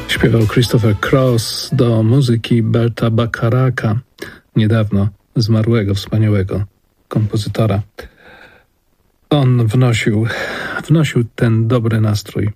Śpiewał Christopher Cross do muzyki Berta Bacharaka, niedawno zmarłego, wspaniałego kompozytora. On wnosił ten dobry nastrój.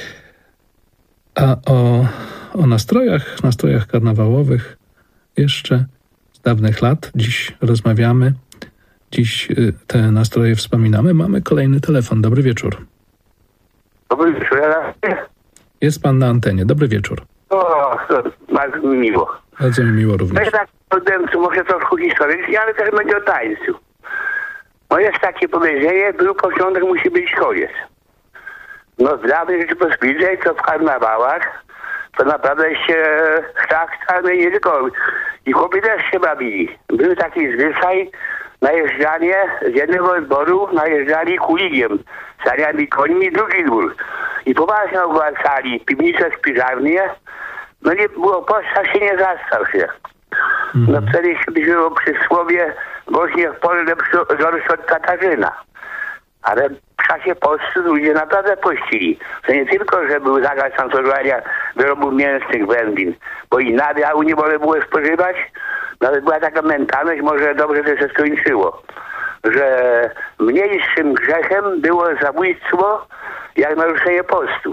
A o nastrojach karnawałowych jeszcze z dawnych lat dziś rozmawiamy. Dziś te nastroje wspominamy. Mamy kolejny telefon. Dobry wieczór. Dobry wieczór. Jest pan na antenie. Dobry wieczór. O, bardzo mi miło. Bardzo mi miło No również. ja tak powiem, może troszkę historycznie, ale też będzie o tańcu. No jest takie powiedzenie, był początek, musi być koniec. No w dawnej Rzeczypospolitej, to w karnawałach, to naprawdę się szlachta, no i nie tylko. I chłopi też się bawili. Był taki zwyczaj, najeżdżanie z jednego odboru, najeżdżali kuligiem, saniami końmi, drugi dwór. I poważnie ogłaszali piwnice, spiżarnie. No nie było, postać się nie zastał się. No wtedy się było przysłowie, woźnie w pole gorszy od Katarzyna. Ale w czasie postu ludzie naprawdę pościli. To nie tylko, że był zakaz spożywania wyrobów mięsnych, wędlin, bo i nabiału nie wolno było spożywać. Nawet była taka mentalność, może dobrze to się skończyło, że mniejszym grzechem było zabójstwo jak naruszenie postu.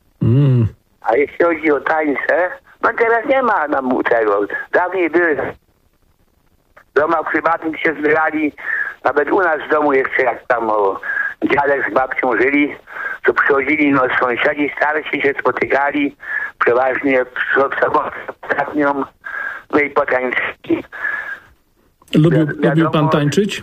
A jeśli chodzi o tańce, no teraz nie ma nam tego. Dawniej były w domach prywatnych się zbierali, nawet u nas w domu jeszcze jak tam dziadek z babcią żyli, to przychodzili sąsiedzi starsi, się spotykali, przeważnie w sobotę ostatnią, no i potańczyli. Lubił pan tańczyć?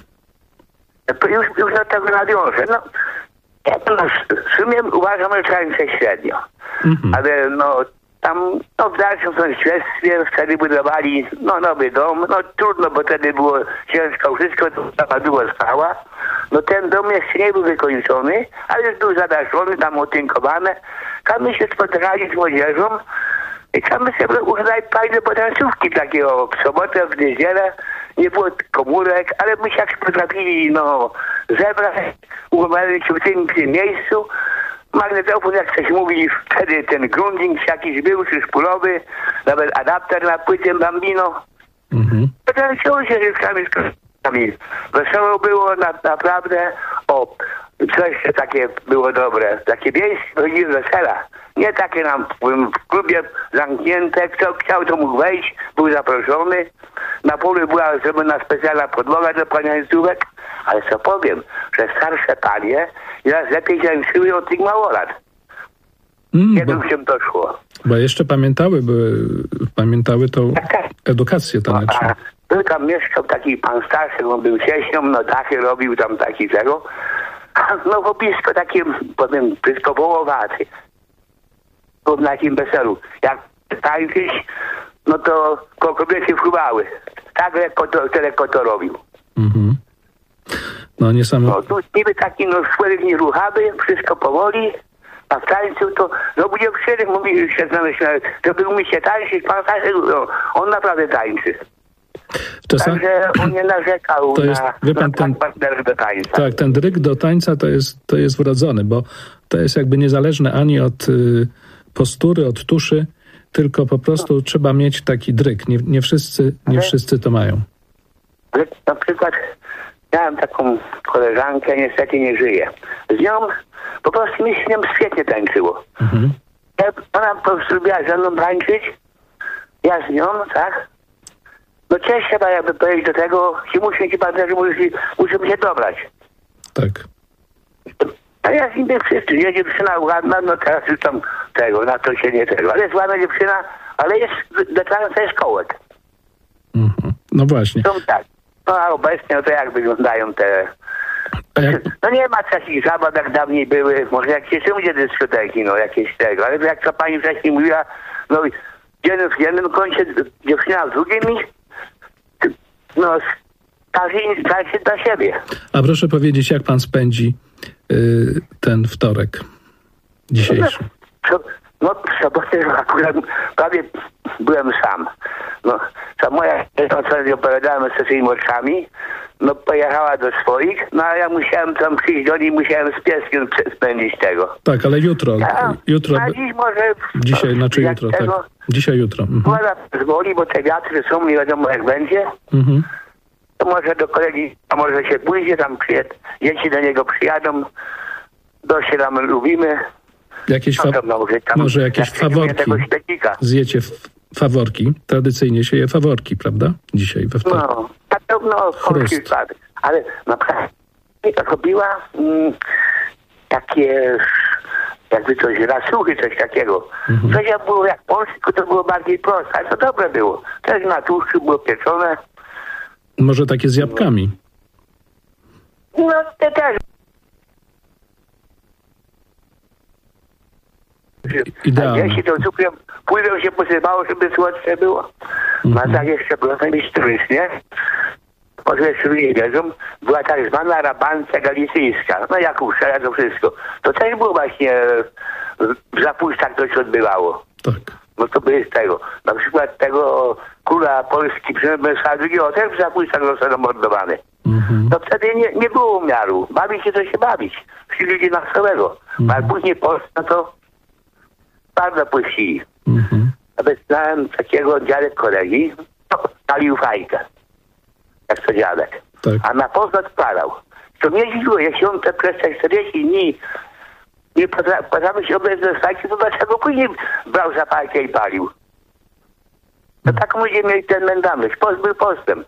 Już do tego nawiążę. No, ja w sumie uważam, że tańczę średnio. Ale tam w dalszym sąsiedztwie wtedy budowali nowy dom. No trudno, bo wtedy było ciężko wszystko, to sama długo spała. No ten dom jeszcze nie był wykończony, ale już był zadaszony, tam otynkowane. Tam my się spotykali z młodzieżą i tam my sobie używali fajne potańcówki takiego w sobotę, w niedzielę. Nie było komórek, ale my się jak potrafili zebrać, umawiali się w tym miejscu. Magnetofon, jak ktoś mówi, wtedy ten grunding jakiś był, czy szpulowy, nawet adapter na płytę Bambino. Potańczyło się rzeczami z kosztami. Wesoło było naprawdę. Co jeszcze takie było dobre? Takie miejsce chodziły wesela. Nie takie nam w klubie zamknięte. Kto chciał, to mógł wejść. Był zaproszony. Na polu była zrobiona specjalna podłoga do paniańcówek. Ale co powiem, że starsze panie teraz lepiej tańczyły od tych małolat. Kiedy się to szło. Bo jeszcze pamiętały tą edukację taneczną. Był tam mieszkał taki pan starszy, on był cieśnią, dachy robił tam taki tego. Blisko takie, powiem, blisko wołowaty. Był na takim weselu. Jak tańczyć, to kobiety fruwały. Tak lekko to robił. No niesamowite. Tu niby taki człowiek nie ruchawy, wszystko powoli, a w tańcu to, dziewczyny mówi, że się znaleźć, żeby umie się tańczyć, pan tańczy, on naprawdę tańczy. Także on nie narzekał na partnerów do tańca. Tak, ten dryg do tańca to jest wrodzony, bo to jest jakby niezależne ani od postury, od tuszy, tylko po prostu trzeba mieć taki dryg. Nie wszyscy to mają. Ale na przykład miałem taką koleżankę, niestety nie żyje. Z nią po prostu mi się z nią świetnie tańczyło. Ona po prostu lubiła ze mną tańczyć, ja z nią, tak? Trzeba jakby powiedzieć do tego, że ci partnerzy musimy się dobrać. Tak. A ja z nim wszyscy, nie dziewczyna ładna, teraz już tam tego, na to się nie tego. Ale jest ładna dziewczyna, ale jest do tańca jest kołek. No właśnie. Są tak. A obecnie to jak wyglądają te... nie ma takich zabaw, jak dawniej były. Może jakieś ludzie dyskoteki, jakieś tego. Ale jak to pani wcześniej mówiła, w jednym kącie dziewczyna w drugim każdy dla siebie. A proszę powiedzieć, jak pan spędzi ten wtorek dzisiejszy? W sobotę akurat prawie byłem sam. No, ta moja, co opowiadałem z tymi oczami, no pojechała do swoich, no a ja musiałem tam przyjść do niej, musiałem z pieskiem spędzić tego. Tak, ale jutro. A dziś może... Dzisiaj, znaczy jutro, tak. Dzisiaj, jutro. Woda pozwoli, bo te wiatry są, nie wiadomo jak będzie. To może do kolegi, a może się pójdzie, tam dzieci do niego przyjadą, się tam lubimy. Może jakieś faworki. Zjecie faworki. Tradycyjnie się je faworki, prawda? Dzisiaj we wtorek. Polski skład. Ale naprawdę robiła takie jakby coś, rasuchy, coś takiego. Coś jak było jak polskie, to było bardziej proste, ale to dobre było. Też na tłuszczu było pieczone. Może takie z jabłkami? No, te też. Idealne. Jeśli to cukrem płynem się posypało, żeby słodsze było. A tak jeszcze było historycznie. Może jeszcze ludzie wiedzą, była tak zwana rabancja galicyjska. No jak uszczela to wszystko. To też było właśnie w zapuszczach to się odbywało. Tak. No to by z tego. Na przykład tego króla Polski Przemysła II też w zapuszczach został zamordowany. To wtedy nie było umiaru. Bawić się to się bawić. Wsi ludzie na całego. A później Polska to bardzo puścili. Nawet znałem takiego dziadek kolegi, palił fajkę. Jak to dziadek. Tak. A na poznat palał. To mnie dziwiło, jeśli on te przez te 40 dni nie potrafił się obrać ze fajki, to dlaczego później brał zapalkę i palił? To tak ludzie mieli ten mędamność. Post był postem.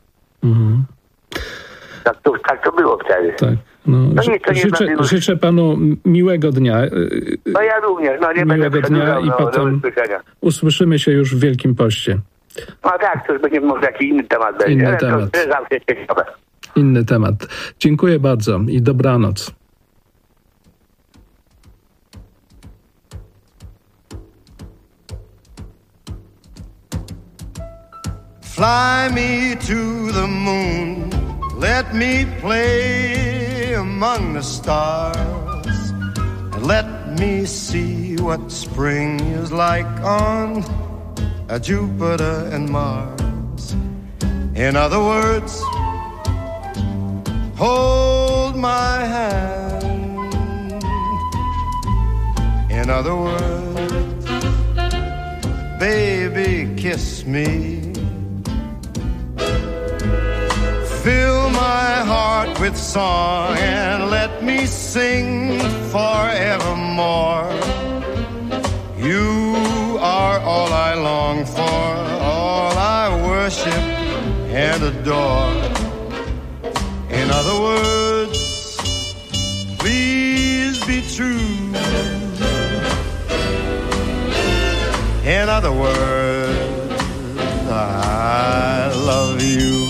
Tak to było wtedy. Tak. Życzę panu miłego dnia. No ja również. No nie miłego dnia i potem usłyszymy się już w Wielkim Poście. No tak, to już będzie może jakiś inny temat będzie. Inny temat. To zawsze ciekawe. Inny temat. Dziękuję bardzo i dobranoc. Fly me to the moon, let me play among the stars, and let me see what spring is like on Jupiter and Mars. In other words, hold my hand. In other words, baby, kiss me. Fill my heart with song and let me sing forevermore. You are all I long for, all I worship and adore. In other words, please be true. In other words, I love you.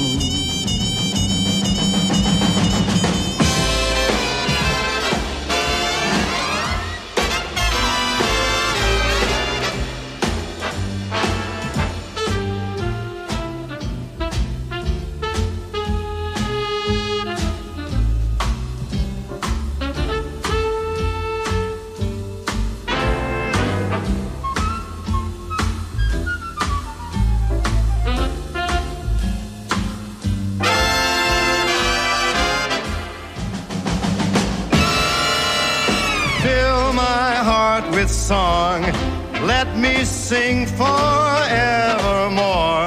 With song, let me sing forevermore.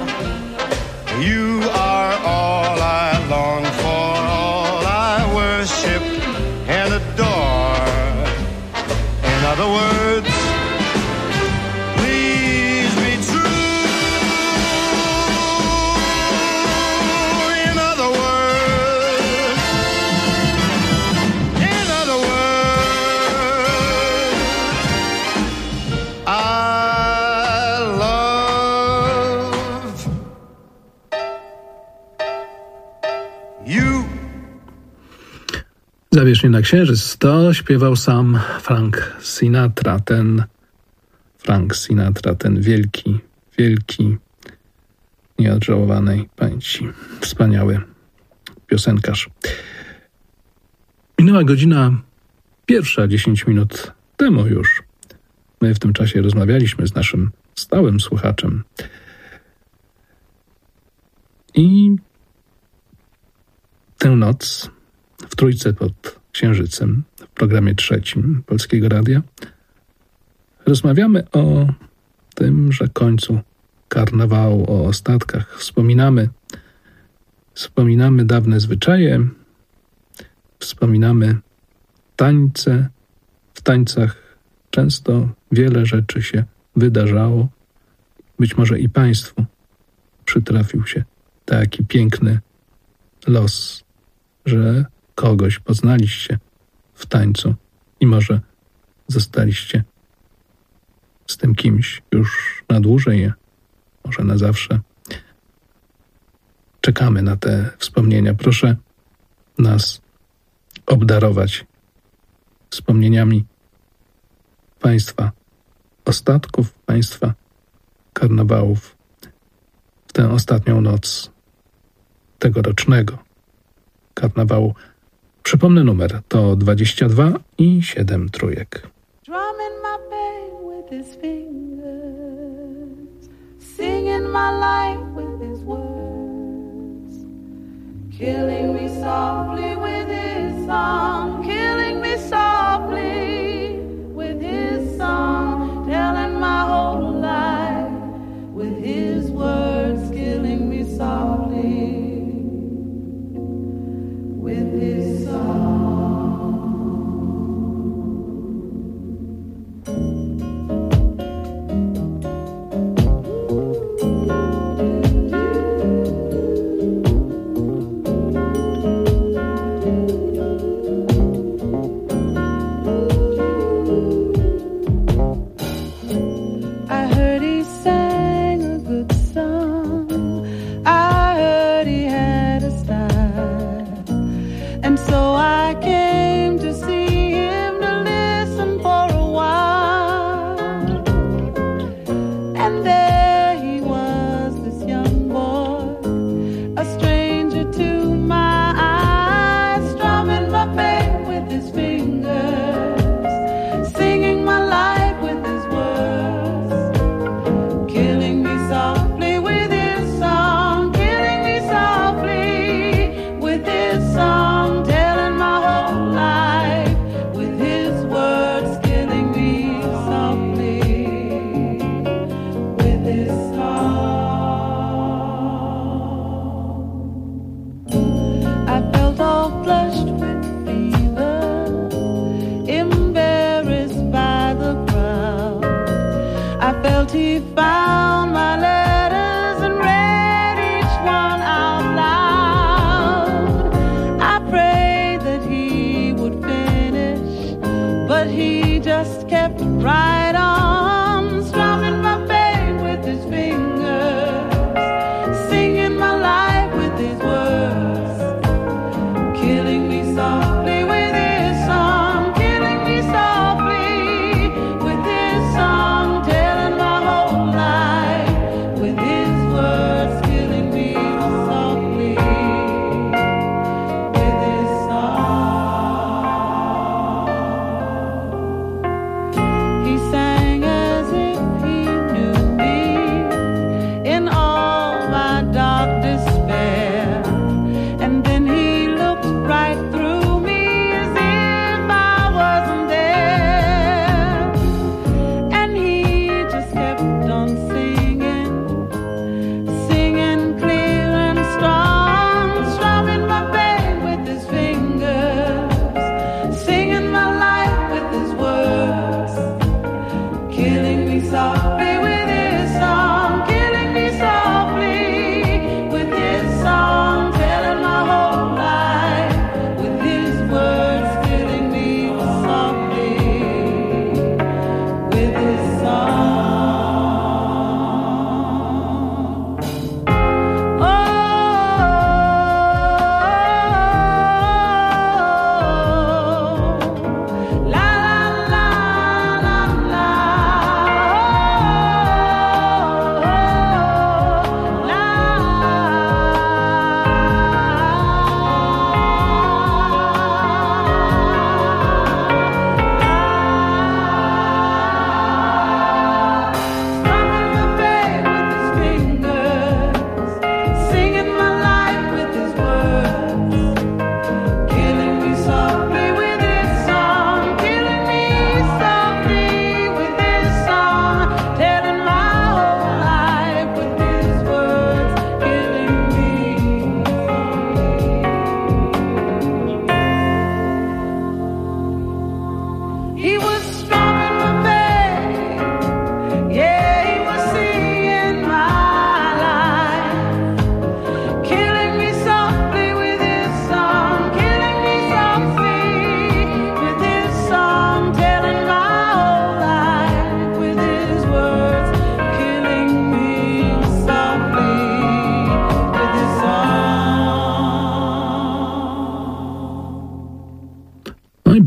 You are all I long for, all I worship and adore. In other words, please be true. In other words, I love you. Zawierzchnie na księżyc to śpiewał sam Frank Sinatra, ten wielki, nieodżałowanej pamięci, wspaniały piosenkarz. Minęła godzina 1, 10 minut temu już. My w tym czasie rozmawialiśmy z naszym stałym słuchaczem, I tę noc w Trójce pod Księżycem, w programie 3 Polskiego Radia, rozmawiamy o tymże końcu karnawału, o ostatkach. Wspominamy dawne zwyczaje, wspominamy tańce. W tańcach często wiele rzeczy się wydarzało. Być może i Państwu przytrafił się taki piękny los, że kogoś poznaliście w tańcu i może zostaliście z tym kimś już na dłużej, może na zawsze. Czekamy na te wspomnienia. Proszę nas obdarować wspomnieniami Państwa ostatków, Państwa karnawałów w tę ostatnią noc tegorocznego karnawału. Przypomnę numer, to 22 i 7 trójek. Drumming my pain with his fingers, singing my life with his words, killing me softly with his song, killing me softly with his song, telling my whole life with his words, killing me softly with his song.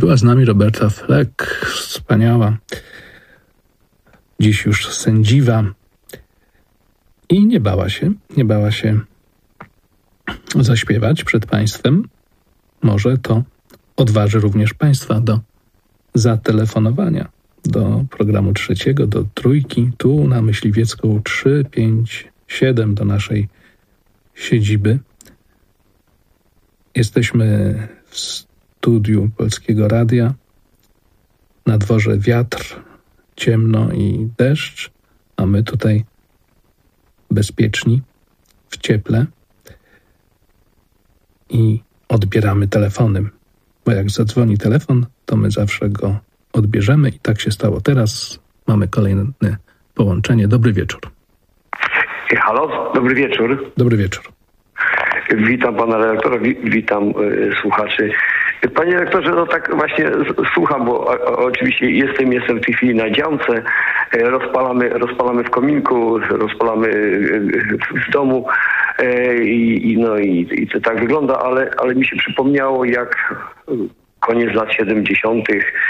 Była z nami Roberta Fleck, wspaniała, dziś już sędziwa i nie bała się zaśpiewać przed Państwem. Może to odważy również Państwa do zatelefonowania do programu trzeciego, do trójki, tu na Myśliwiecką 357 do naszej siedziby. Jesteśmy w studiu Polskiego Radia. Na dworze wiatr, ciemno i deszcz, a my tutaj bezpieczni, w cieple i odbieramy telefonem, bo jak zadzwoni telefon, to my zawsze go odbierzemy i tak się stało teraz. Mamy kolejne połączenie. Dobry wieczór. Halo, dobry wieczór. Dobry wieczór. Witam pana redaktora, witam słuchaczy. Panie redaktorze, no tak właśnie słucham, bo oczywiście jestem w tej chwili na działce, rozpalamy w kominku, rozpalamy w domu i to tak wygląda, ale mi się przypomniało, jak koniec lat 70.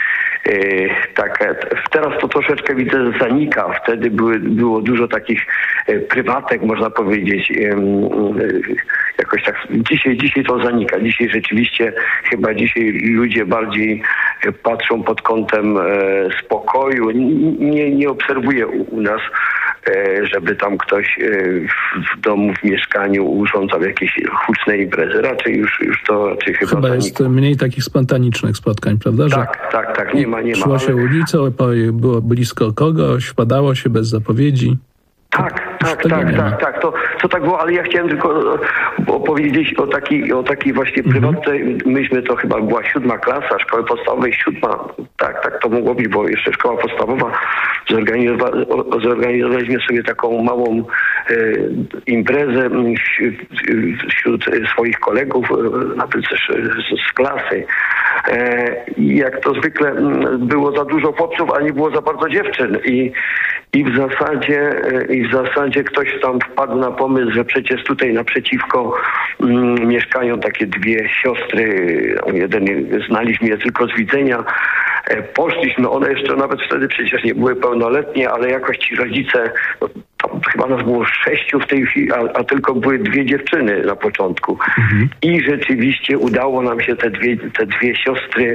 Teraz to troszeczkę widzę zanika. Wtedy było dużo takich prywatek, można powiedzieć. Jakoś tak. Dzisiaj to zanika. Dzisiaj rzeczywiście chyba ludzie bardziej patrzą pod kątem spokoju. Nie obserwuję u nas, żeby tam ktoś w domu, w mieszkaniu urządzał jakieś huczne imprezy. Raczej już to chyba zanika. Jest mniej takich spontanicznych spotkań, prawda? Tak. Nie ma. Szło się ulicą, było blisko kogoś, wpadało się bez zapowiedzi. Tak. To tak było, ale ja chciałem tylko opowiedzieć o takiej właśnie prywatce. Myśmy, to chyba była 7. klasa szkoły podstawowej, 7. Tak to mogło być, bo jeszcze szkoła podstawowa. Zorganizowaliśmy sobie taką małą imprezę wśród swoich kolegów, nawet z klasy. I jak to zwykle było za dużo chłopców, a nie było za bardzo dziewczyn. I w zasadzie ktoś tam wpadł na pomysł, że przecież tutaj naprzeciwko mieszkają takie dwie siostry. Znaliśmy je tylko z widzenia. Poszliśmy, one jeszcze nawet wtedy przecież nie były pełnoletnie, ale jakoś ci rodzice, chyba nas było 6 w tej chwili, a tylko były 2 dziewczyny na początku. I rzeczywiście udało nam się te dwie siostry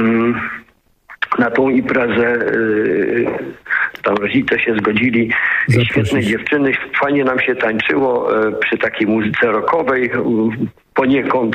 na tą imprezę, tam rodzice się zgodzili. Świetne dziewczyny, fajnie nam się tańczyło przy takiej muzyce rockowej poniekąd.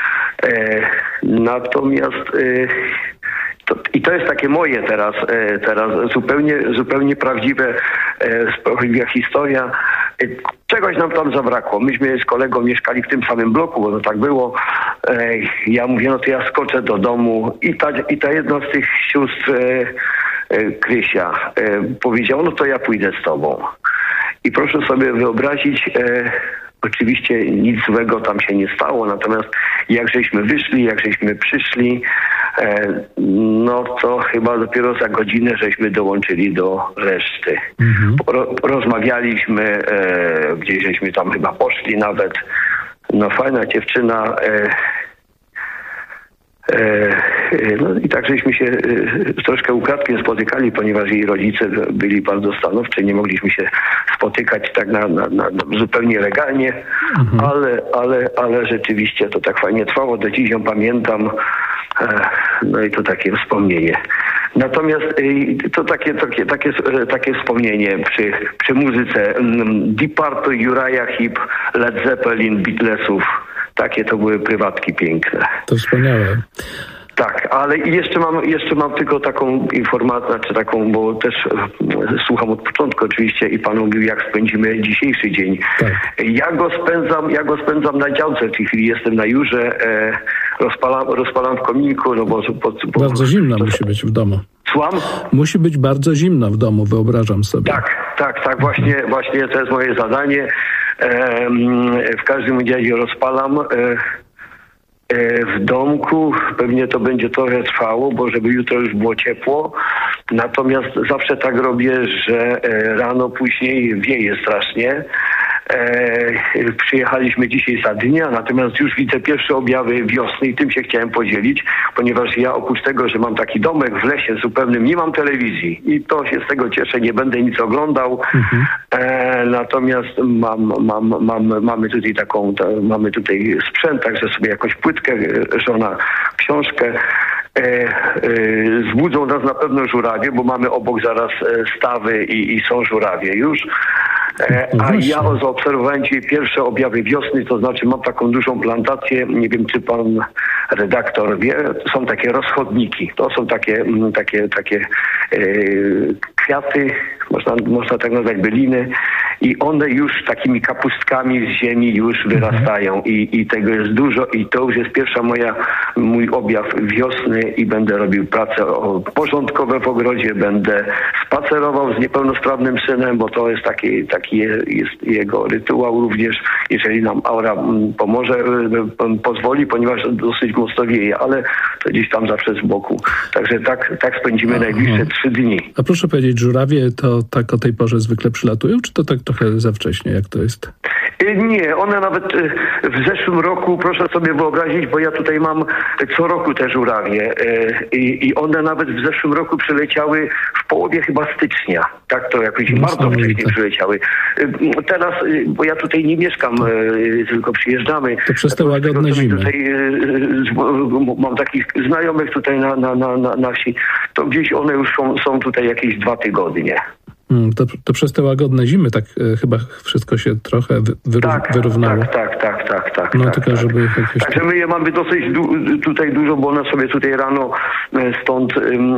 Natomiast to jest takie moje teraz zupełnie prawdziwa historia. Czegoś nam tam zabrakło. Myśmy z kolegą mieszkali w tym samym bloku, bo to tak było. Ja mówię, no to ja skoczę do domu i ta jedna z tych sióstr, Krysia, powiedziała, no to ja pójdę z tobą. I proszę sobie wyobrazić, oczywiście nic złego tam się nie stało, natomiast jak żeśmy wyszli, jak żeśmy przyszli, no to chyba dopiero za godzinę żeśmy dołączyli do reszty. Rozmawialiśmy, gdzieś żeśmy tam chyba poszli nawet. No fajna dziewczyna. No i tak żeśmy się troszkę ukradkiem spotykali, ponieważ jej rodzice byli bardzo stanowczy, nie mogliśmy się spotykać tak na zupełnie legalnie, ale rzeczywiście to tak fajnie trwało, do dziś ją pamiętam, no i to takie wspomnienie. Natomiast to takie wspomnienie przy muzyce Deep Purple, Uriah Heep, Led Zeppelin, Beatlesów. Takie to były prywatki piękne. To wspaniałe. Tak, ale jeszcze mam tylko taką informację, czy taką, bo też słucham od początku oczywiście i pan mówił, jak spędzimy dzisiejszy dzień. Tak. Ja go spędzam na działce, w tej chwili jestem na Jurze, rozpalam w kominku, no bo bardzo zimno musi być w domu. Słucham? Musi być bardzo zimno w domu, wyobrażam sobie. Tak, właśnie to jest moje zadanie. W każdym razie rozpalam w domku. Pewnie to będzie trochę trwało, bo żeby jutro już było ciepło. Natomiast zawsze tak robię, że rano później wieje strasznie. Przyjechaliśmy dzisiaj za dnia, natomiast już widzę pierwsze objawy wiosny i tym się chciałem podzielić, ponieważ ja oprócz tego, że mam taki domek w lesie zupełnym, nie mam telewizji i to się z tego cieszę, nie będę nic oglądał. Natomiast mamy tutaj mamy tutaj sprzęt, także sobie jakąś płytkę, żona książkę. Zbudzą nas na pewno żurawie, bo mamy obok zaraz stawy i są żurawie już. A ja zaobserwowałem dzisiaj pierwsze objawy wiosny, to znaczy mam taką dużą plantację, nie wiem czy pan redaktor wie, są takie rozchodniki, to są takie kwiaty, można tak nazwać byliny i one już takimi kapustkami z ziemi już wyrastają i tego jest dużo i to już jest mój objaw wiosny i będę robił pracę porządkowe w ogrodzie, będę spacerował z niepełnosprawnym synem, bo to jest taki jest jego rytuał również, jeżeli nam aura pomoże, pozwoli, ponieważ dosyć mocno wieje, ale to gdzieś tam zawsze z boku. Także tak spędzimy najbliższe 3 dni. A proszę powiedzieć, żurawie to tak o tej porze zwykle przylatują, czy to tak trochę za wcześnie, jak to jest? Nie, one nawet w zeszłym roku, proszę sobie wyobrazić, bo ja tutaj mam co roku te żurawie i one nawet w zeszłym roku przyleciały w połowie chyba stycznia. Tak, to jakoś bardzo wcześnie przyleciały. Teraz, bo ja tutaj nie mieszkam, tylko przyjeżdżamy. To przez te łagodne zimy. Tutaj, mam takich znajomych tutaj na wsi, to gdzieś one już są tutaj jakieś 2 tygodnie. To przez te łagodne zimy tak chyba wszystko się trochę wyrównało. Tak. No tylko żeby jakieś... Także my je mamy dosyć tutaj dużo, bo one sobie tutaj rano stąd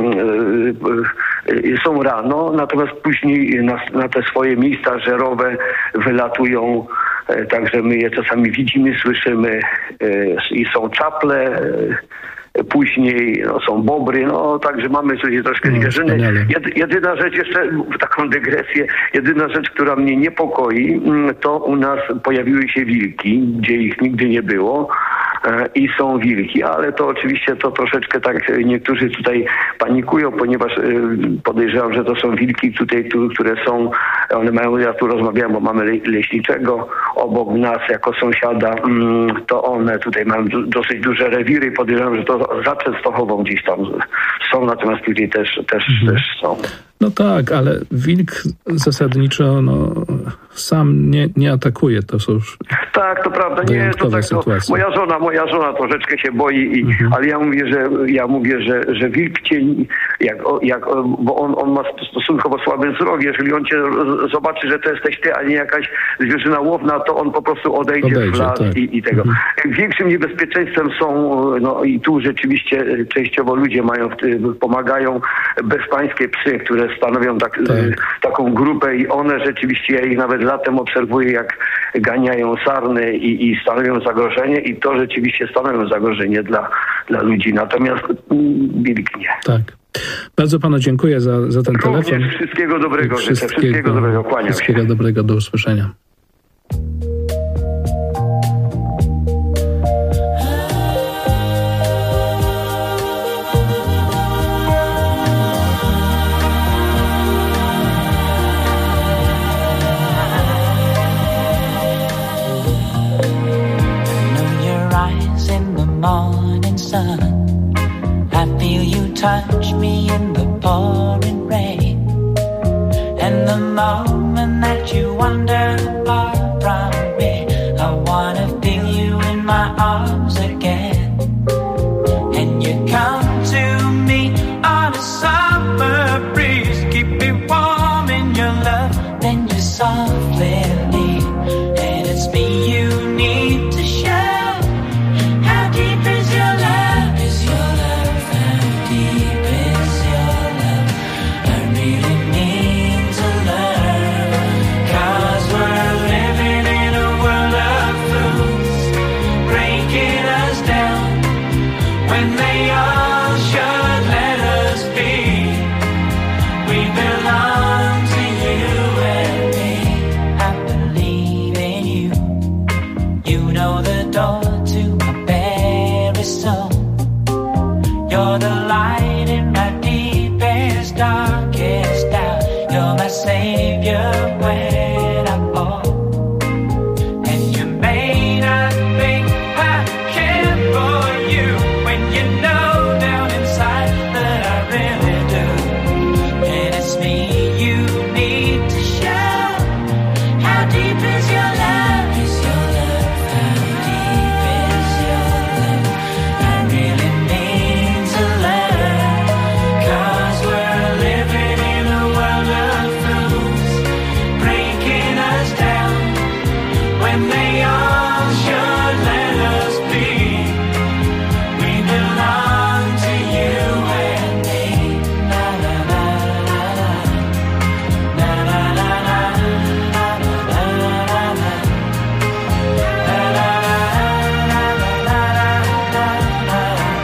są rano, natomiast później na te swoje miejsca żerowe wylatują. Także my je czasami widzimy, słyszymy i są czaple. Później są bobry, także mamy tutaj troszkę zwierzyny. Jedyna rzecz, jeszcze taką dygresję, jedyna rzecz, która mnie niepokoi, to u nas pojawiły się wilki, gdzie ich nigdy nie było i są wilki, ale to oczywiście to troszeczkę tak niektórzy tutaj panikują, ponieważ podejrzewam, że to są wilki tutaj, które są, one mają, ja tu rozmawiałem, bo mamy leśniczego obok nas jako sąsiada, to one tutaj mają dosyć duże rewiry i podejrzewam, że to za Częstochową gdzieś tam są, natomiast tutaj też są. No tak, ale wilk zasadniczo sam nie atakuje, to są już tak, to prawda, nie, to tak, to moja żona troszeczkę się boi, ale ja mówię, że wilk cię, bo on ma stosunkowo słaby wzrok, jeżeli on cię zobaczy, że to jesteś ty, a nie jakaś zwierzyna łowna, to on po prostu odejdzie w las tak. i tego. Większym niebezpieczeństwem są, i tu rzeczywiście częściowo ludzie pomagają bezpańskie psy, które stanowią taką grupę i one rzeczywiście, ja ich nawet latem obserwuję, jak ganiają sarny i stanowią zagrożenie i to rzeczywiście stanowią zagrożenie dla ludzi. Natomiast wilk nie. Tak. Bardzo panu dziękuję za ten telefon. Wszystkiego dobrego życzę. Wszystkiego dobrego. Kłaniam się. Wszystkiego dobrego. Do usłyszenia. Morning sun, I feel you touch me in the pouring rain, and the moment that you wander far from me, I wanna feel you in my arms again, and you come to me on a summer breeze, keep me warm in your love, then you softly leave, and it's me you need to show. Savior when I fall. deep is your love? Is your love? How deep is your love? I really need to learn, 'cause we're living in a world of fools, breaking us down when they all should let us be. We belong to you and me. Na na na na na. Na na na na. Na na na na na. Na na na na na.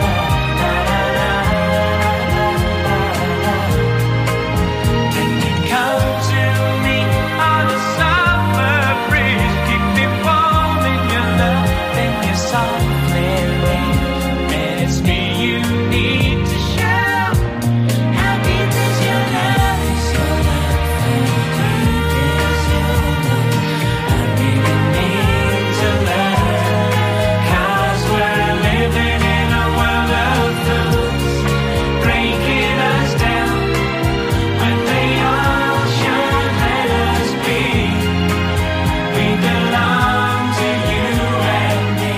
Can you come to me on a summer breeze? Keep me warm in your love and your softly rain. And it's me you need to show. How deep is your love? Is your love? How deep is your love? I really need to learn, 'cause we're living in a world of fools, breaking us down when they all should let us be. We belong to you and me.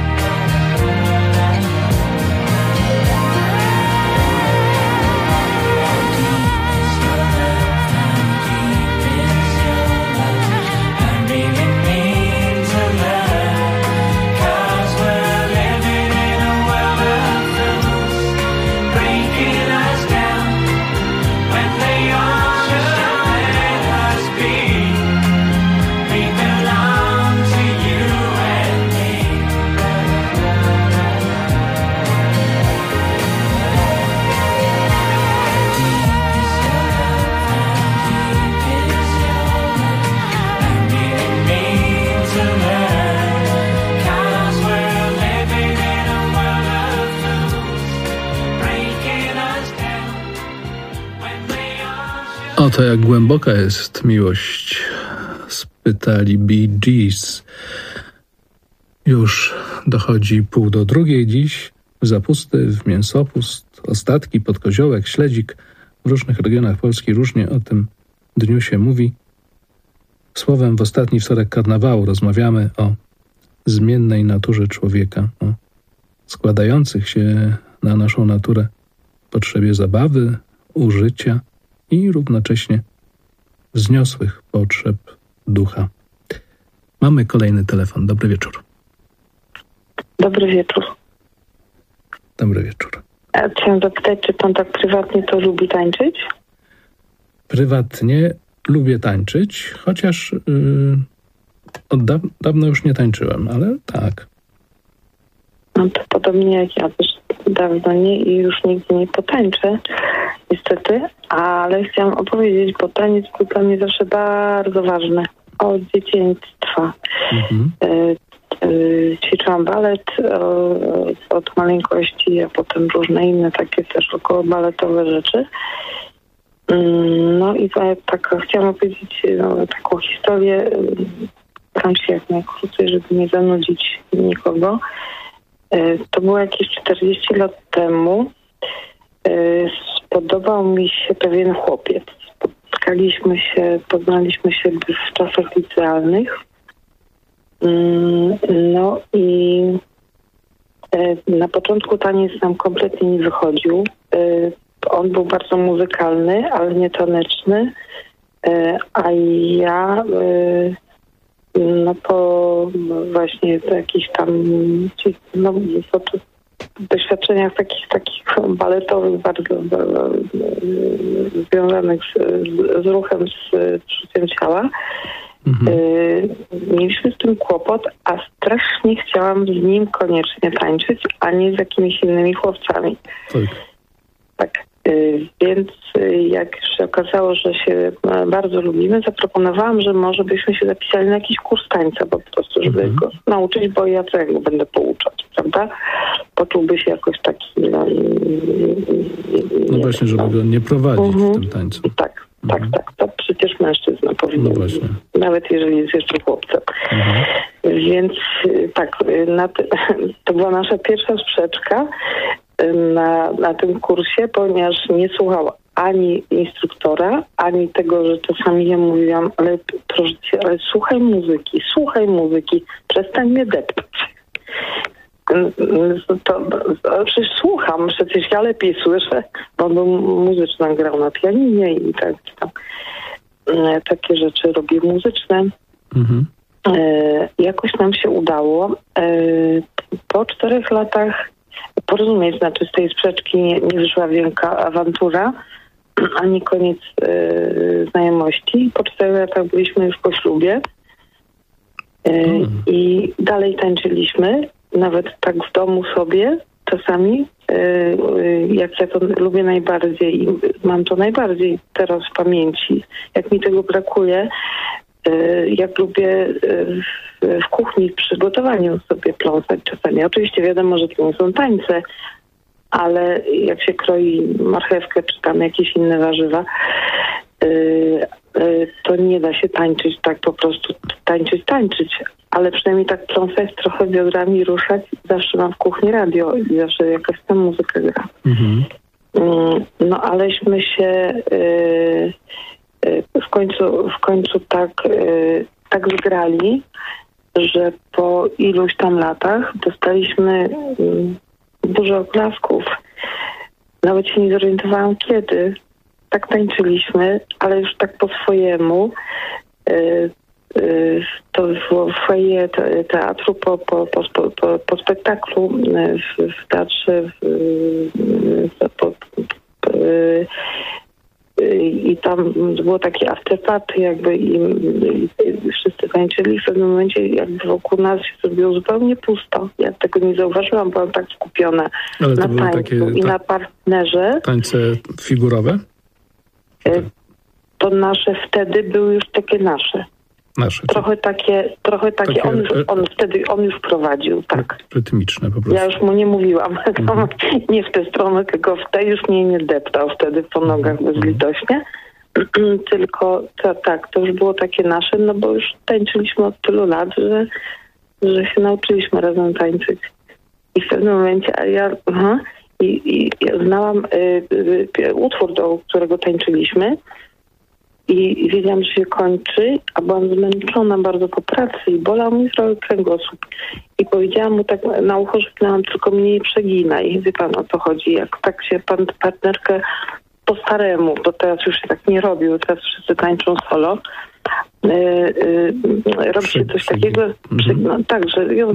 How deep is your love? How deep is your love? I really need to learn, 'cause we're living in a world of fools, breaking us down when they all should let us be. We belong to you and me. Oto jak głęboka jest miłość, spytali Bee Gees. Już dochodzi 1:30 dziś. Zapusty w mięsopust, ostatki, podkoziołek, śledzik. W różnych regionach Polski różnie o tym dniu się mówi. Słowem, w ostatni wtorek karnawału rozmawiamy o zmiennej naturze człowieka, o składających się na naszą naturę potrzebie zabawy, użycia i równocześnie wzniosłych potrzeb ducha. Mamy kolejny telefon. Dobry wieczór. Dobry wieczór. Dobry wieczór. Chciałam zapytać, czy pan tak prywatnie to lubi tańczyć? Prywatnie lubię tańczyć, chociaż od dawno już nie tańczyłem, ale tak. No to podobnie jak ja też dawno nie i już nigdy nie potańczę, niestety, ale chciałam opowiedzieć, bo taniec był dla mnie zawsze bardzo ważny. Od dzieciństwa. Ćwiczyłam balet od maleńkości, a potem różne inne takie też około baletowe rzeczy. No i tak chciałam opowiedzieć taką historię, staram się jak najkrócej, żeby nie zanudzić nikogo. To było jakieś 40 lat temu. Spodobał mi się pewien chłopiec. Poznaliśmy się w czasach licealnych. No i na początku taniec nam kompletnie nie wychodził. On był bardzo muzykalny, ale nie taneczny. A ja po właśnie jakichś tam po doświadczeniach takich baletowych, bardzo związanych z ruchem, z czuciem ciała, mieliśmy z tym kłopot, a strasznie chciałam z nim koniecznie tańczyć, a nie z jakimiś innymi chłopcami. Tak. Więc jak się okazało, że się bardzo lubimy, zaproponowałam, że może byśmy się zapisali na jakiś kurs tańca po prostu, żeby go nauczyć, bo ja co go będę pouczać, prawda? Poczułby się jakoś taki... No właśnie, żeby go nie prowadzić w tym tańcu. Tak. To przecież mężczyzna powinien, nawet jeżeli jest jeszcze chłopcem. Więc tak, to była nasza pierwsza sprzeczka na tym kursie, ponieważ nie słuchał ani instruktora, ani tego, że czasami ja mówiłam, ale proszę cię, ale słuchaj muzyki, przestań mnie deptać. To przecież słucham, przecież ja lepiej słyszę, bo był muzyczna, grał na pianinie i tak tam. Takie rzeczy robię muzyczne. Jakoś nam się udało po 4 latach porozumieć, znaczy z tej sprzeczki nie wyszła wielka awantura, ani koniec znajomości. Po 4 latach byliśmy już po ślubie i dalej tańczyliśmy, nawet tak w domu sobie czasami, jak ja to lubię najbardziej i mam to najbardziej teraz w pamięci, jak mi tego brakuje, jak lubię w kuchni, w przygotowaniu sobie pląsać czasami. Oczywiście wiadomo, że to nie są tańce, ale jak się kroi marchewkę czy tam jakieś inne warzywa, to nie da się tańczyć tak po prostu, tańczyć, ale przynajmniej tak pląsać, trochę biodrami ruszać. Zawsze mam w kuchni radio i zawsze jakaś tam muzyka gra. No aleśmy się w końcu tak zgrali, że po iluś tam latach dostaliśmy dużo oklasków. Nawet się nie zorientowałam kiedy. Tak tańczyliśmy, ale już tak po swojemu. To było w foyer teatru po spektaklu w teatrze i tam było takie afterparty jakby i wszyscy tańczyli. W pewnym momencie jakby wokół nas się zrobiło zupełnie pusto. Ja tego nie zauważyłam, byłam tak skupiona na tańcu i na partnerze. Tańce figurowe? To nasze wtedy były już takie nasze. Trochę takie on już prowadził, tak. Rytmiczne po prostu. Ja już mu nie mówiłam, nie w tę stronę, tylko w tę, już mnie nie deptał wtedy po nogach bezlitośnie. Tylko to już było takie nasze, no bo już tańczyliśmy od tylu lat, że się nauczyliśmy razem tańczyć. I w pewnym momencie, ja znałam utwór, do którego tańczyliśmy, i wiedziałam, że się kończy, a byłam zmęczona bardzo po pracy i bolał mi trochę kręgosłup. I powiedziałam mu tak na ucho, że miałam tylko mnie nie przeginaj. Wie pan, o co chodzi? Jak tak się partnerkę po staremu, bo teraz już się tak nie robi, bo teraz wszyscy tańczą solo. Robi się coś takiego, że ją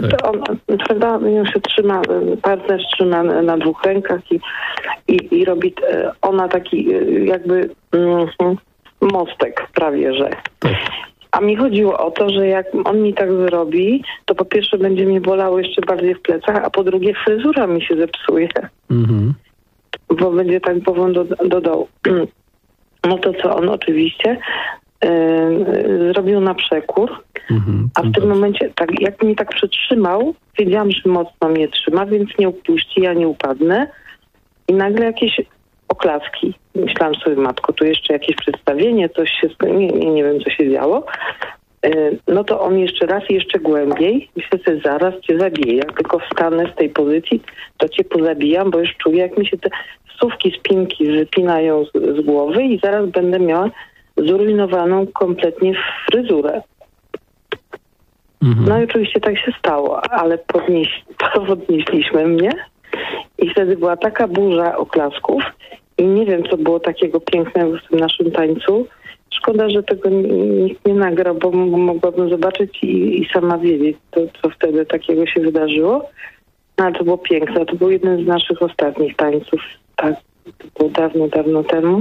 się trzyma, partner trzyma na 2 rękach i robi ona taki jakby mostek prawie, że. A mi chodziło o to, że jak on mi tak zrobi, to po pierwsze będzie mnie bolało jeszcze bardziej w plecach, a po drugie fryzura mi się zepsuje. Bo będzie tak powoli do dołu. No to co on oczywiście zrobił na przekór, a w tym momencie, tak jak mnie tak przytrzymał, wiedziałam, że mocno mnie trzyma, więc nie upuści, ja nie upadnę. I nagle jakieś oklaski. Myślałam sobie, matko, tu jeszcze jakieś przedstawienie, coś się... Nie wiem, co się działo. No to on jeszcze raz, jeszcze głębiej. Myślę sobie, zaraz cię zabiję. Jak tylko wstanę z tej pozycji, to cię pozabijam, bo już czuję, jak mi się te wsówki, spinki wypinają z głowy i zaraz będę miała zrujnowaną kompletnie fryzurę. No i oczywiście tak się stało, ale podnieśliśmy mnie i wtedy była taka burza oklasków i nie wiem, co było takiego pięknego w tym naszym tańcu. Szkoda, że tego nikt nie nagrał, bo mogłabym zobaczyć i sama wiedzieć, co wtedy takiego się wydarzyło. No, ale to było piękne. To był jeden z naszych ostatnich tańców. Tak, to było dawno, dawno temu.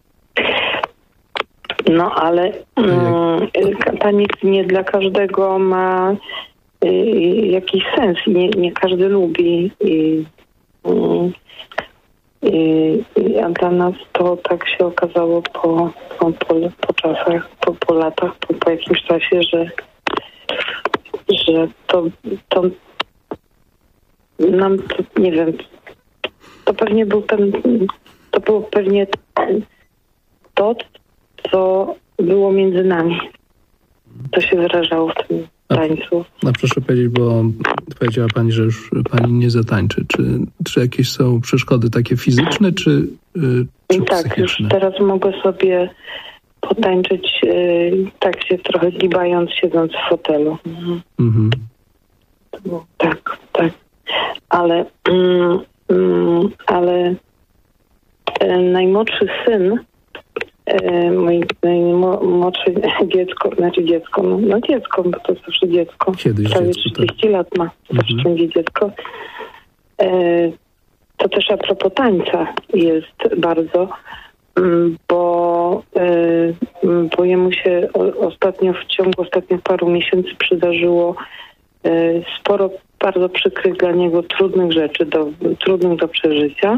No, ale taniec nie dla każdego ma jakiś sens i nie każdy lubi. A dla nas to tak się okazało po czasach, po latach, po jakimś czasie, że to nam, nie wiem, to pewnie był to było pewnie to, co było między nami. To się wyrażało w tym tańcu. A proszę powiedzieć, bo powiedziała pani, że już pani nie zatańczy. Czy jakieś są przeszkody takie fizyczne, czy tak, psychiczne? już teraz mogę sobie potańczyć tak się trochę gibając, siedząc w fotelu. Mhm. Tak. Ale najmłodszy syn, mój najmłodsze dziecko, dziecko, bo to zawsze dziecko. Kiedyś prawie dziecko, 30 lat ma, zawsze będzie dziecko. To też a propos tańca jest bardzo, bo jemu się w ciągu ostatnich paru miesięcy przydarzyło sporo bardzo przykrych dla niego trudnych rzeczy, trudnych do przeżycia.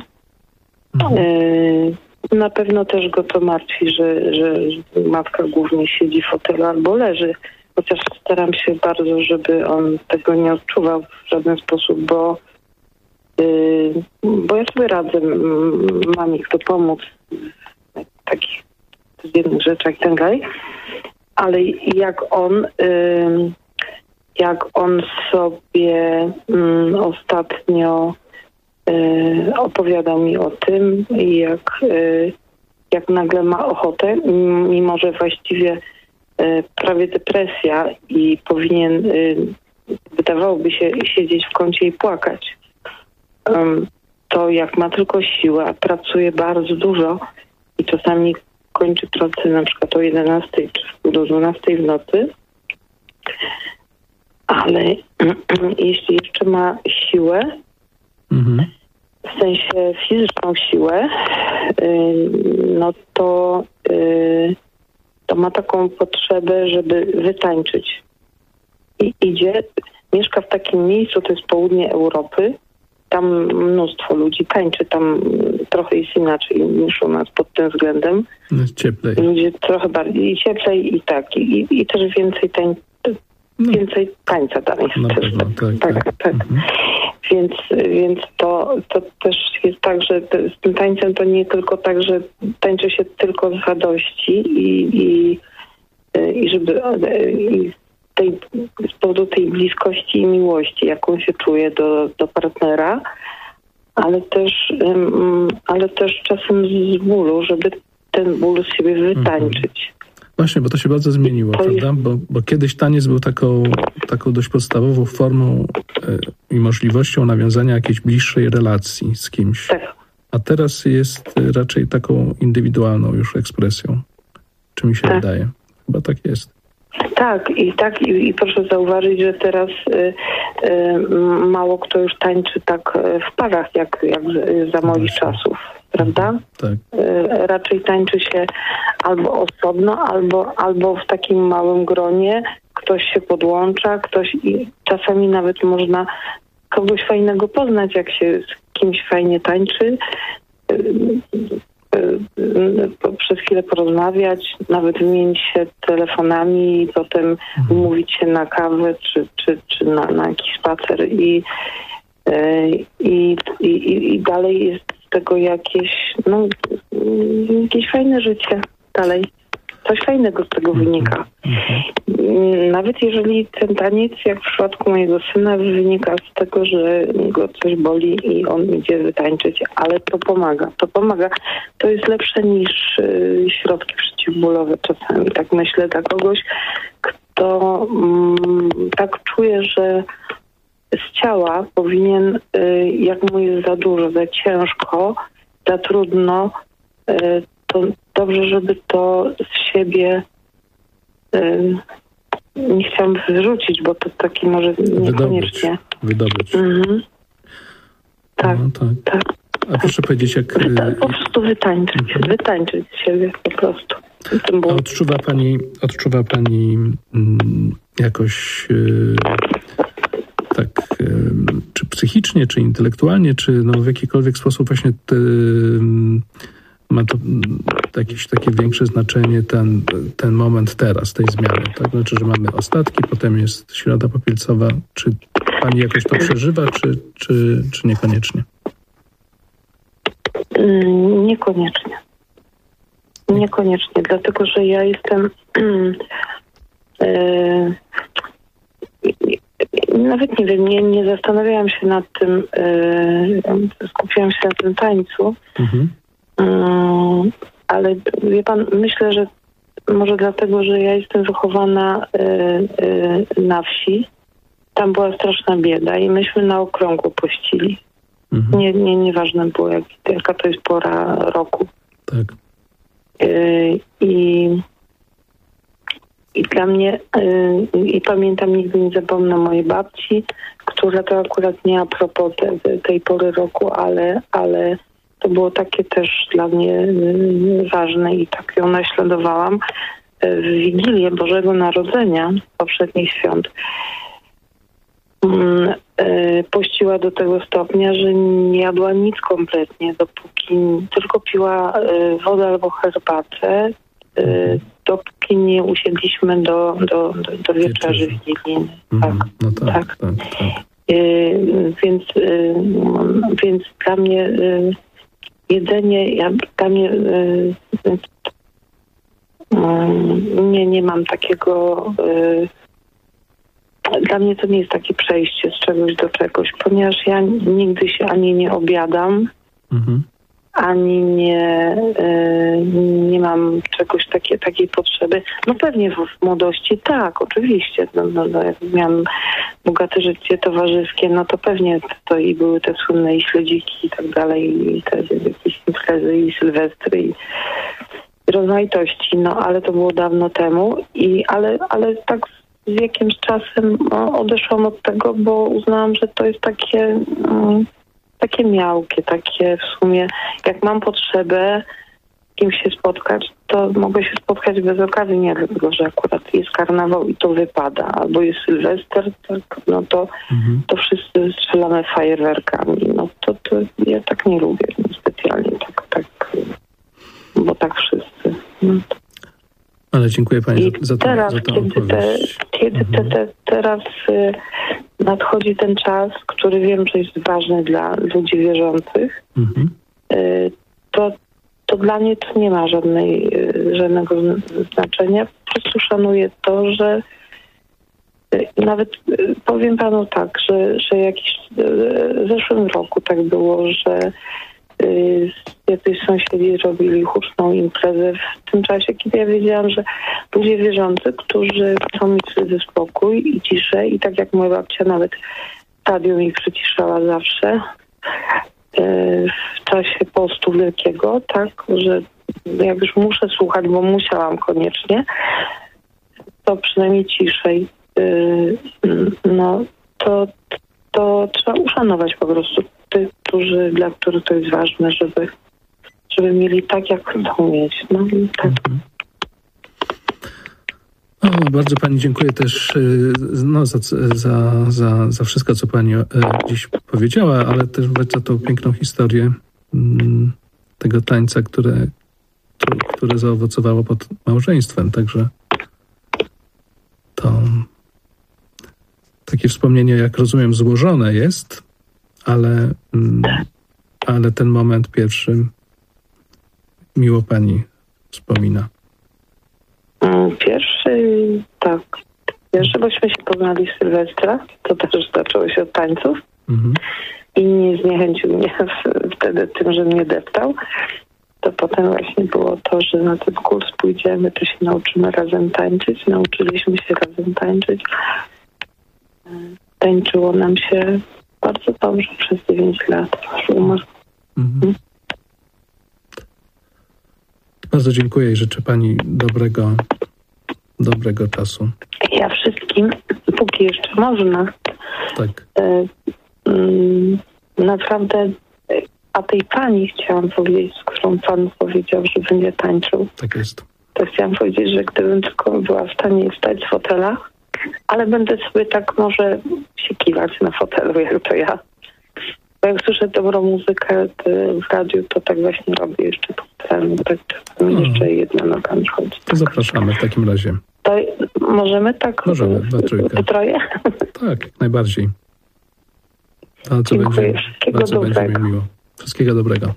Na pewno też go to martwi, że matka głównie siedzi w fotelu albo leży, chociaż staram się bardzo, żeby on tego nie odczuwał w żaden sposób, bo ja sobie radzę, mam mi kto pomóc w takich codziennych rzeczach i tak dalej, ale jak on sobie ostatnio opowiadał mi o tym, jak nagle ma ochotę, mimo że właściwie prawie depresja i powinien, wydawałoby się, siedzieć w kącie i płakać, to jak ma tylko siłę, a pracuje bardzo dużo i czasami kończy pracę na przykład o 11 czy do 12 w nocy, ale jeśli jeszcze ma siłę, w sensie fizyczną siłę, no to ma taką potrzebę, żeby wytańczyć. I mieszka w takim miejscu, to jest południe Europy, tam mnóstwo ludzi tańczy, tam trochę jest inaczej niż u nas pod tym względem. Jest cieplej. Ludzie trochę bardziej cieplej i tak, i też więcej tańca dalej. Na pewno, tak. Więc to też jest tak, że z tym tańcem to nie tylko tak, że tańczy się tylko z radości i żeby z powodu tej bliskości i miłości, jaką się czuje do partnera, ale też czasem z bólu, żeby ten ból z siebie wytańczyć. Właśnie, bo to się bardzo zmieniło, prawda? Bo kiedyś taniec był taką dość podstawową formą i możliwością nawiązania jakiejś bliższej relacji z kimś. Tak. A teraz jest raczej taką indywidualną już ekspresją. Czy mi się wydaje? Chyba tak jest. I proszę zauważyć, że teraz mało kto już tańczy tak w parach, jak za moich czasów, prawda? Tak. Raczej tańczy się albo osobno, albo w takim małym gronie. Ktoś się podłącza, i czasami nawet można kogoś fajnego poznać, jak się z kimś fajnie tańczy. Przez chwilę porozmawiać, nawet wymienić się telefonami i potem umówić się na kawę czy na jakiś spacer i dalej jest z tego jakieś fajne życie dalej. Coś fajnego z tego wynika. Nawet jeżeli ten taniec, jak w przypadku mojego syna, wynika z tego, że go coś boli i on idzie wytańczyć, ale to pomaga. To jest lepsze niż środki przeciwbólowe czasami. Tak myślę, dla kogoś, kto tak czuje, że z ciała powinien, jak mu jest za dużo, za ciężko, za trudno, to dobrze, żeby to z siebie nie chciałam wyrzucić, bo to taki może niekoniecznie. Wydobyć. Tak, no, tak. A proszę powiedzieć, jak... Po prostu wytańczyć siebie po prostu. A odczuwa pani jakoś tak, czy psychicznie, czy intelektualnie, czy w jakikolwiek sposób właśnie ma to jakieś takie większe znaczenie ten moment teraz, tej zmiany, tak? Znaczy, że mamy ostatki, potem jest środa popielcowa. Czy pani jakoś to przeżywa, czy niekoniecznie? Niekoniecznie, dlatego, że ja jestem nawet nie wiem, nie zastanawiałam się nad tym, skupiłam się na tym tańcu, ale wie pan, myślę, że może dlatego, że ja jestem wychowana na wsi. Tam była straszna bieda i myśmy na okrągło pościli. Nieważne było, jaka to jest pora roku. Tak. I dla mnie, i pamiętam, nigdy nie zapomnę mojej babci, która to akurat nie a propos tej pory roku, ale to było takie też dla mnie ważne i tak ją naśladowałam. W Wigilię Bożego Narodzenia, poprzednich świąt, pościła do tego stopnia, że nie jadła nic kompletnie, dopóki tylko piła wodę albo herbatę, dopóki nie usiedliśmy do wieczerzy wigilijnej. Tak. No tak. Więc dla mnie jedzenie, dla mnie nie mam takiego. Dla mnie to nie jest takie przejście z czegoś do czegoś, ponieważ ja nigdy się ani nie obiadam, ani nie mam czegoś takiej potrzeby. No pewnie w młodości tak, oczywiście. No, jak miałam bogate życie towarzyskie, no to pewnie to i były te słynne i śledziki i tak dalej, i te jakieś imprezy i sylwestry i rozmaitości, no ale to było dawno temu. Ale tak z jakimś czasem odeszłam od tego, bo uznałam, że to jest takie miałkie, takie w sumie, jak mam potrzebę kimś się spotkać, to mogę się spotkać bez okazji, nie dlatego, że akurat jest karnawał i to wypada, albo jest Sylwester, tak, no to wszyscy strzelamy fajerwerkami. No to ja tak nie lubię specjalnie, tak, bo tak wszyscy. No to. Ale dziękuję Pani za tę odpowiedź. Kiedy teraz nadchodzi ten czas, który wiem, że jest ważny dla ludzi wierzących, to dla mnie to nie ma żadnego znaczenia. Po prostu szanuję to, że nawet powiem Panu tak, że w zeszłym roku tak było, że jacyś sąsiedzi robili huczną imprezę w tym czasie, kiedy ja wiedziałam, że ludzie wierzący, którzy chcą mieć wtedy spokój i ciszę, i tak jak moja babcia nawet radio mi przyciszała zawsze w czasie postu wielkiego, tak, że jak już muszę słuchać, bo musiałam koniecznie, to przynajmniej ciszej. No to trzeba uszanować po prostu tych, dla których to jest ważne, żeby mieli tak, jak chcą mieć. No, tak. Bardzo Pani dziękuję też za wszystko, co Pani dziś powiedziała, ale też za tą piękną historię tego tańca, które zaowocowało pod małżeństwem. Także to takie wspomnienie, jak rozumiem, złożone jest, ale ten moment pierwszy miło Pani wspomina. Pierwszy, bośmy się poznali w Sylwestra, to też zaczęło się od tańców i nie zniechęcił mnie wtedy tym, że mnie deptał. To potem właśnie było to, że na ten kurs pójdziemy, to się nauczymy razem tańczyć. Nauczyliśmy się razem tańczyć. Tańczyło nam się bardzo dobrze przez 9 lat. Bardzo dziękuję i życzę Pani dobrego czasu. Ja wszystkim, póki jeszcze można, tak. Naprawdę, a tej pani chciałam powiedzieć, z którą Pan powiedział, że będzie tańczył. Tak jest. To chciałam powiedzieć, że gdybym tylko była w stanie wstać z fotela, ale będę sobie tak może się kiwać na fotelu, jak to ja. Bo jak słyszę dobrą muzykę w radiu, to tak właśnie robię jeszcze po fotelem. Tak czasami jeszcze jedna noga mi chodzi. To zapraszamy w takim razie. To możemy tak? Możemy, na trójkę. Troje? Tak, jak najbardziej. Dziękuję. Wszystkiego dobrego. Będzie mi miło. Wszystkiego dobrego.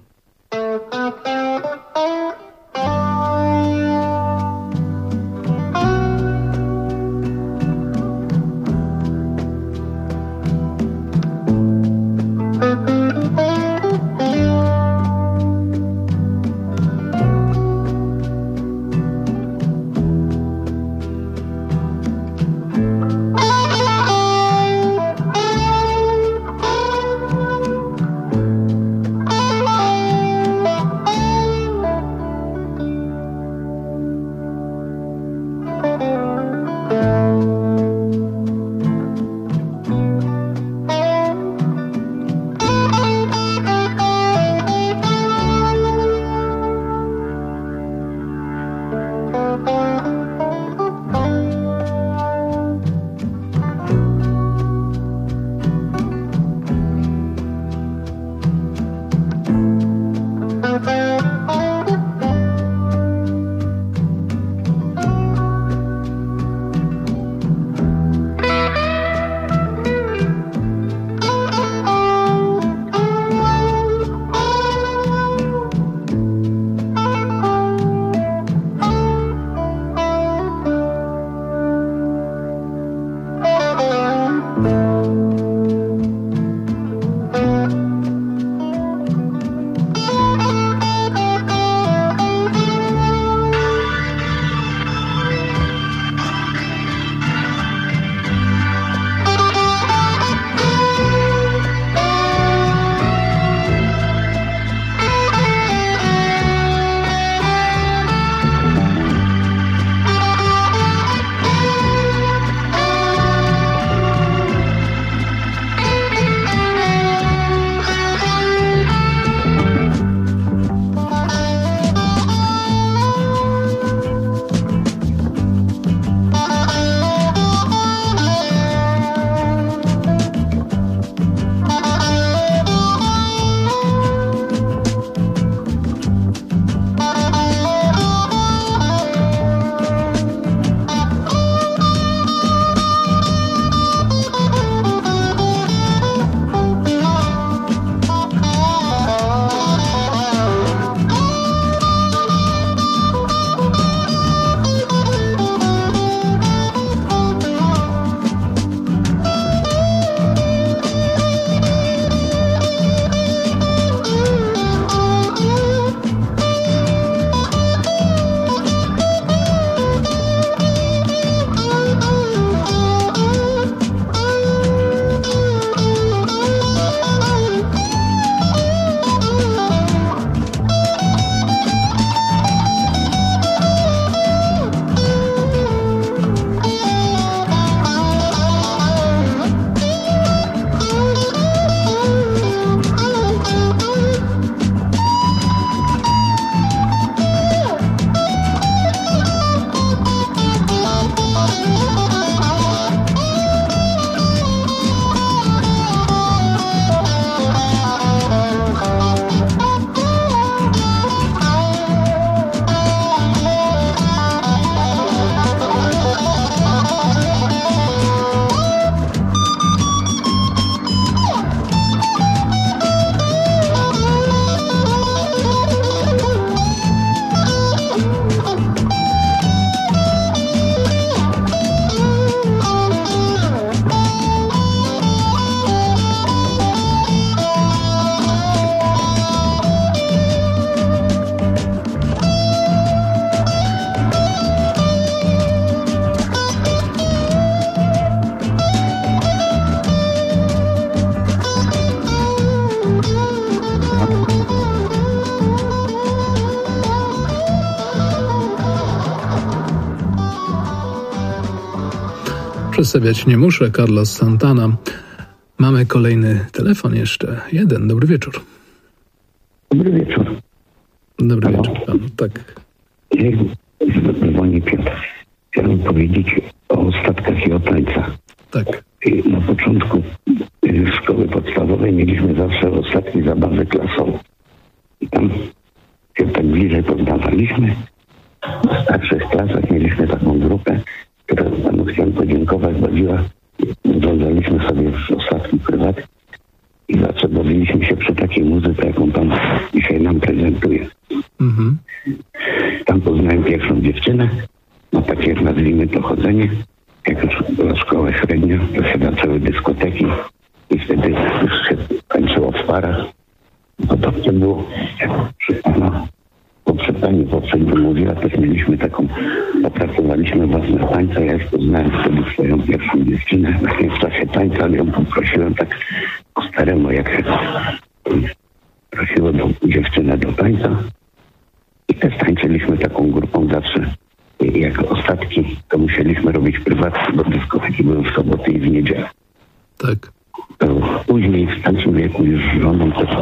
Przedstawiać nie muszę, Carlos Santana. Mamy kolejny telefon jeszcze. Jeden. Dobry wieczór. Dobry wieczór. Dobry wieczór panu, tak. Dzwoni Piotr. Chciałbym powiedzieć o statkach i o tańcach. Tak. Na początku szkoły podstawowej mieliśmy zawsze ostatnie zabawy klasowe. I tam się tak bliżej poznawaliśmy. W starszych klasach mieliśmy taką grupę, która panu chciałem podziękować, bawiła. Oglądaliśmy sobie już ostatni prywat i zawsze bawiliśmy się przy takiej muzyce, jaką pan dzisiaj nam prezentuje. Mhm. Tam poznałem pierwszą dziewczynę, no takie nazwijmy to chodzenie. Jak już była szkoła średnia, to się zaczęły dyskoteki i wtedy już się tańczyło w parach. Podobnie było, jak przy pana poprzedni mówiła, też mieliśmy taką, opracowaliśmy własne tańce. Ja już poznałem wtedy swoją pierwszą dziewczynę. Właśnie w czasie tańca ją poprosiłem tak po staremu, jak się prosiło dziewczynę do tańca. I też tańczyliśmy taką grupą zawsze. Jak ostatki, to musieliśmy robić prywatnie, bo dyskoteki były w soboty i w niedzielę. Tak. Później w starszym wieku już z żoną też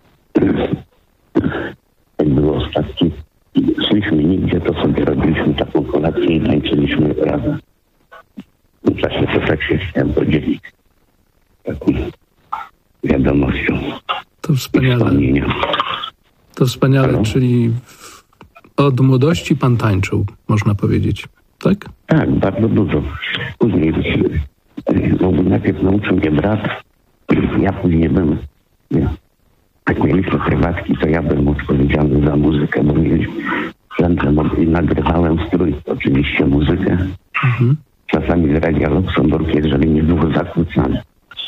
jak było ostatki, szliśmy nigdzie, to sobie robiliśmy taką kolację i tańczyliśmy razem. W czasie to tak się chciałem podzielić taką wiadomością. To wspaniale. To wspaniale, Halo? Czyli od młodości pan tańczył, można powiedzieć, tak? Tak, bardzo dużo. Później najpierw nauczył mnie brat, ja później byłem, jak mieliśmy prywatki, to ja byłem odpowiedzialny za muzykę, bo mieliśmy i nagrywałem strój, oczywiście muzykę. Mhm. Czasami z Radia Luxemburg, jeżeli nie było zakłócane.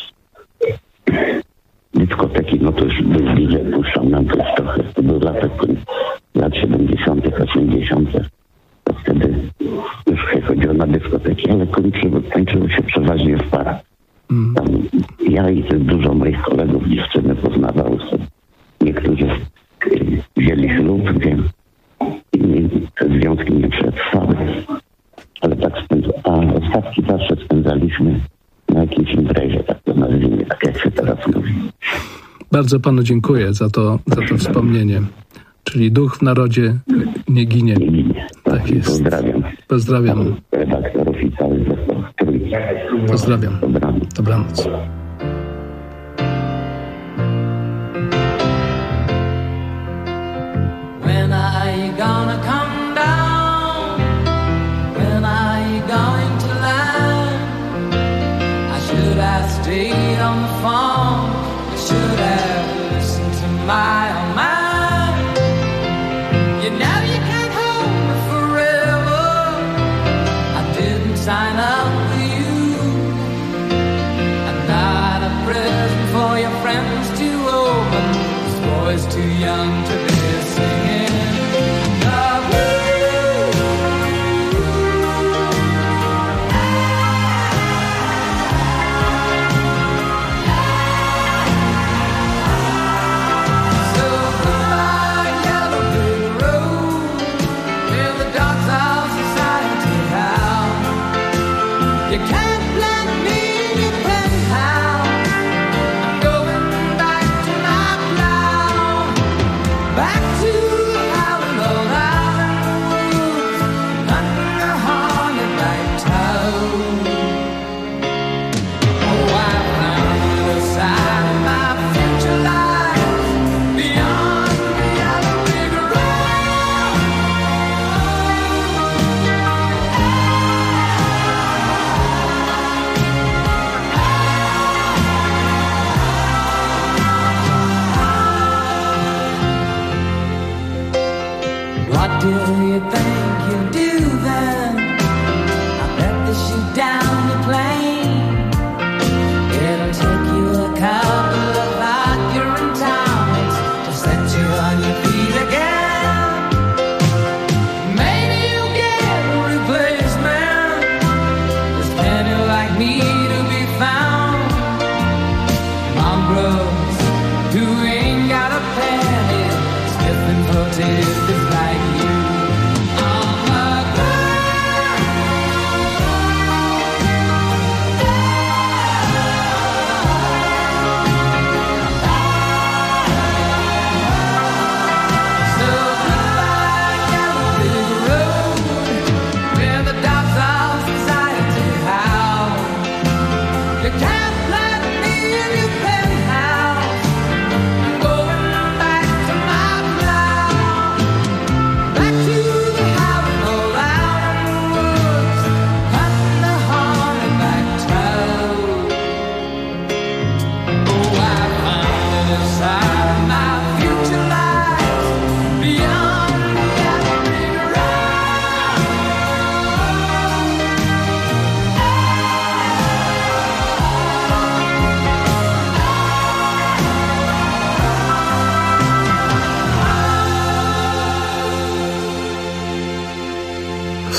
Dyskoteki, no to już był bliżej, puszczał nam to już trochę. To był lat 70., 80. To wtedy już się chodziło na dyskoteki, ale tańczyło się przeważnie w parach. Tam ja i też dużo moich kolegów dziewczyny poznawały sobie. Niektórzy wzięli ślub, wiem, inni te związki nie przetrwały. Ale tak a ostatki zawsze spędzaliśmy na jakiejś imprezie, tak to nazwijmy, tak jak się teraz mówi. Bardzo panu dziękuję za to wspomnienie. Czyli duch w narodzie nie ginie. Nie ginie. Tak jest. Pozdrawiam. Pozdrawiam. Redaktorów i cały zespół. Pozdrawiam. Dobranoc. Dobranoc. When are you gonna come down? When are you going to land? I should have stayed on the phone. I should have listened to my own mind. You know you can't hold me forever. I didn't sign up for you. I'm not a present for your friends to open. This boy's too young to be singing. You can't blend me in your penthouse. I'm going back to my plow, back to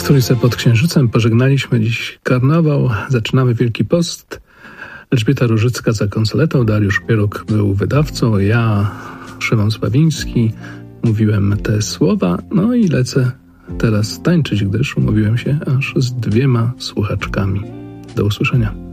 Trójce pod Księżycem. Pożegnaliśmy dziś karnawał, zaczynamy Wielki Post. Elżbieta Różycka za konsoletą, Dariusz Pieruk był wydawcą, ja, Szymon Sławiński, mówiłem te słowa, no i lecę teraz tańczyć, gdyż umówiłem się aż z 2 słuchaczkami. Do usłyszenia.